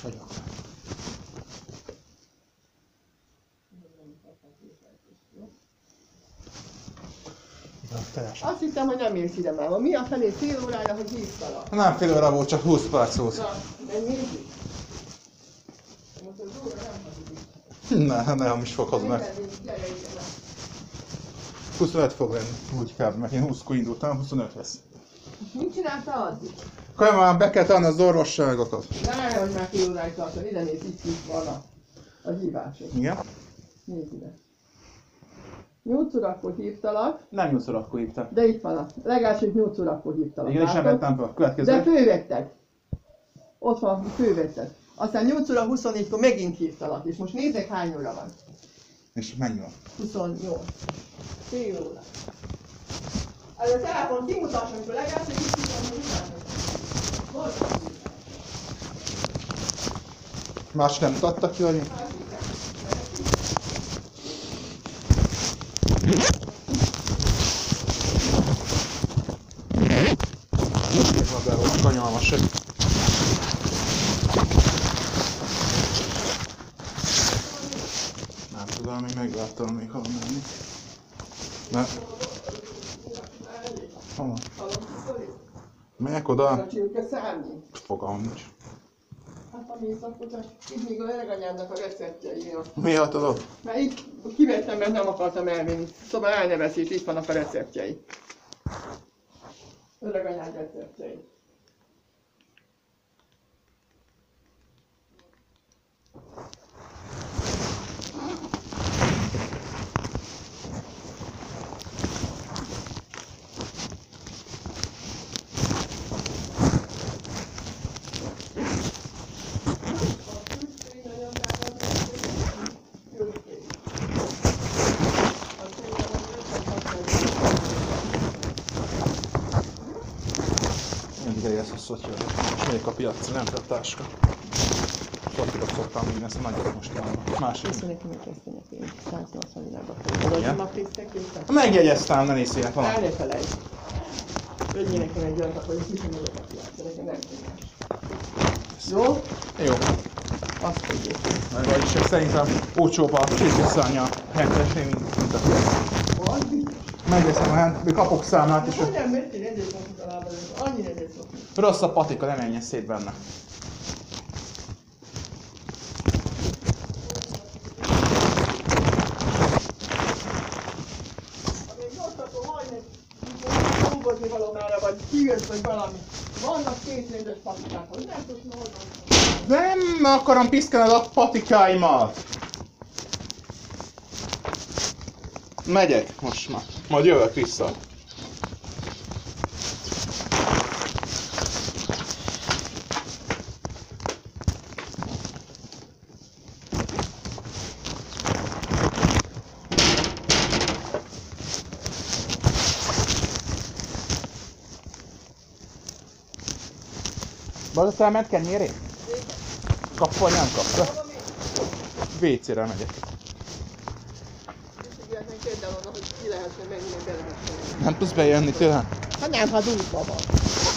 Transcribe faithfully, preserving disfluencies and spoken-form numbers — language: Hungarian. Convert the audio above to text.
is vagyok. Azt hittem, hogy nem jössz ide már. Mi a felé fél órája, hogy hívtalak? Nem fél óra volt, csak húsz perc volt. Na, de nézzük. Most az óra nem hazudik. Ne, nem is fog hozni meg. huszonöt fog lenni, úgy kell, mert én húszkor indultam, huszonöt lesz. Mit csináltál addig? Akkor már be kell tenni az orvosságokat. Ne, hogy már fél óráig tartani, ide nézd, itt is van a, a hívásod. Igen? Nézd ide. nyolc órakor hívtalak, Nem nyolcszor akkor hívtam. de itt van a legelső nyolc órakor hívtalak. Igen, és nem látod? vettem fel a következő. De fővetted. Ott van, fővetted. Aztán nyolc óra huszonnégykor megint hívtalak, és most nézzek hány óra van. És mennyi van? huszonnyolc. Fél óra. Ez a telefon kimutass, amikor legelső hívtam, hogy utána. Más nem mutattak ki, vagy? Magáról kanyalmas, hogy... Nem tudom, még megvártam még hol menni. Mert... Hol? Megyek oda? Fogalmam nincs. Hát a mészakot, itt még a öreganyámnak a receptjei. Mi hát oda? Mert itt kivettem, mert nem akartam elvinni. Szóval elneveszít, itt vannak a receptjei. Öreganyám receptjei. Mindig eljössz a szotyol. És megyek a piacra, nem a táska. Szotyolot szoktam vinni, ezt nagyot most van. Másik. Köszönjük, hogy kezdenek én. száznyolcvan világban. Igen? A pénztek készek? Megjegyeztem, ne nézzél el, El ne felejtsd. Vegyél nekem egy olyat, hogy kisemegyek a piacra, nekem nem tudás. Jó? Jó. Azt tudjuk. Meg vagyis szerintem olcsóbb a csirkeszárnya hentesnél, mint, mint a piac. Az biztos. Megveszem a hent, kapok számlát is. Hogy nem mertél ezért szoktuk a lábad, annyira ezért szoktuk. Rossz a patika, nem menjen szét benne. Amíg most akkor majdnem dolgozni valómára, vagy kijössz, vagy valami. Vannak kétrédes patikák, hogy nem tudsz oldani. Nem akarom piszkálni a patikáimat. Megyek most már. Majd jövök vissza. Bazd elment kenyérét? Kap vagy nem kap? vé cére megyek. Kérdel volna, hogy ki lehetne menni, meg be lehetne menni. Nem tudsz bejönni tőlem? Hát nem, ha útba van.